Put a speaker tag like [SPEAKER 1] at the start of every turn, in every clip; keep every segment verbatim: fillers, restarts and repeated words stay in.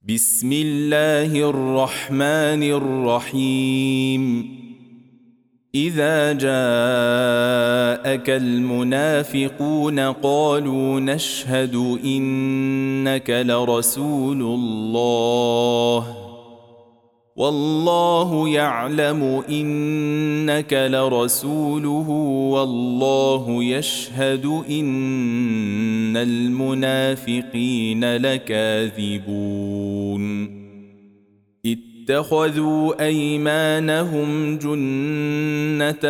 [SPEAKER 1] بسم الله الرحمن الرحيم إذا جاءك المنافقون قالوا نشهد إنك لرسول الله والله يعلم إنك لرسوله والله يشهد إن المنافقين لكاذبون اتخذوا أيمانهم جنة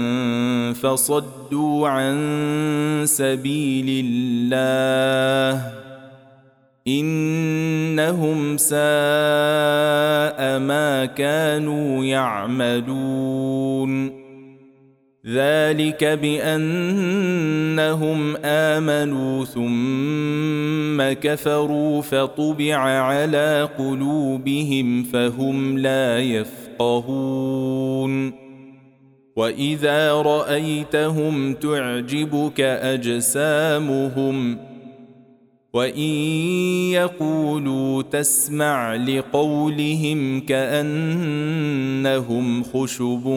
[SPEAKER 1] فصدوا عن سبيل الله إنهم ساء ما كانوا يعملون ذلك بأنهم آمنوا ثم كفروا فطبع على قلوبهم فهم لا يفقهون وإذا رأيتهم تعجبك أجسامهم وإن يقولوا تسمع لقولهم كأنهم خشب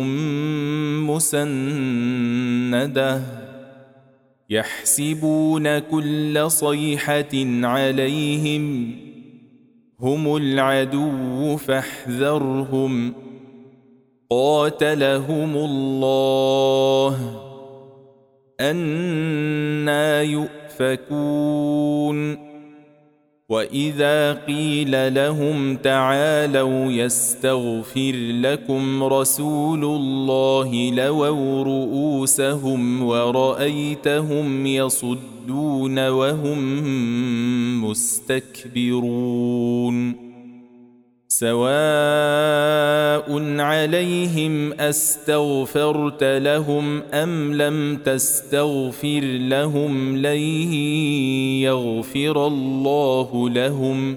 [SPEAKER 1] مسندة يحسبون كل صيحة عليهم هم العدو فاحذرهم قاتلهم الله أنى يؤفكون وإذا قيل لهم تعالوا يستغفر لكم رسول الله لووا رؤوسهم ورأيتهم يصدون وهم مستكبرون سواء عليهم أستغفرت لهم أم لم تستغفر لهم لن يغفر الله لهم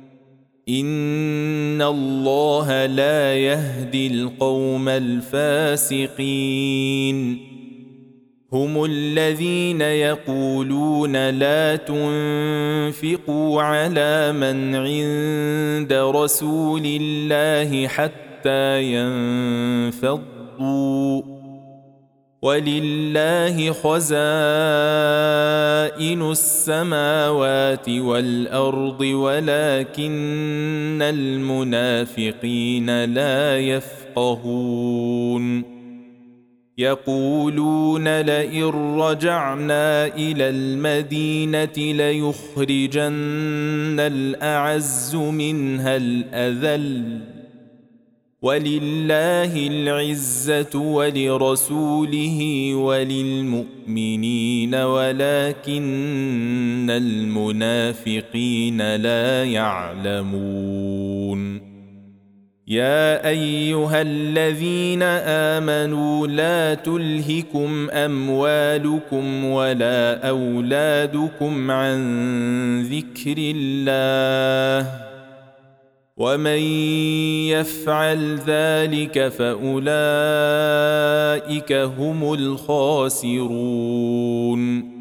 [SPEAKER 1] إن الله لا يهدي القوم الفاسقين هم الذين يقولون لا تنفقوا على من عند رسول الله حتى ينفضوا ولله خزائن السماوات والأرض ولكن المنافقين لا يفقهون يقولون لئن رجعنا إلى المدينة ليخرجن الأعز منها الأذل ولله العزة ولرسوله وللمؤمنين ولكن المنافقين لا يعلمون يا أيها الذين آمنوا لا تلهكم أموالكم ولا أولادكم عن ذكر الله ومن يفعل ذلك فأولئك هم الخاسرون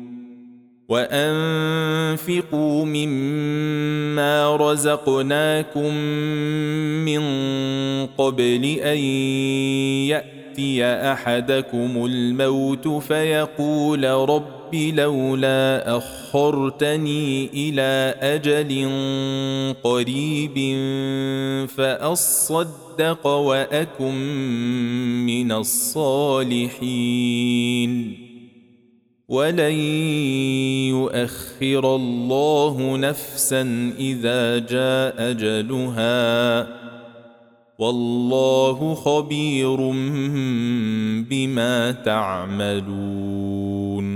[SPEAKER 1] وأنفقوا مما رزقناكم من قبل أن يأتي أحدكم الموت فيقول رب لولا أخرتني إلى أجل قريب فأصدق وأكن من الصالحين ولن يؤخر الله نفسا إذا جاء أجلها والله خبير بما تعملون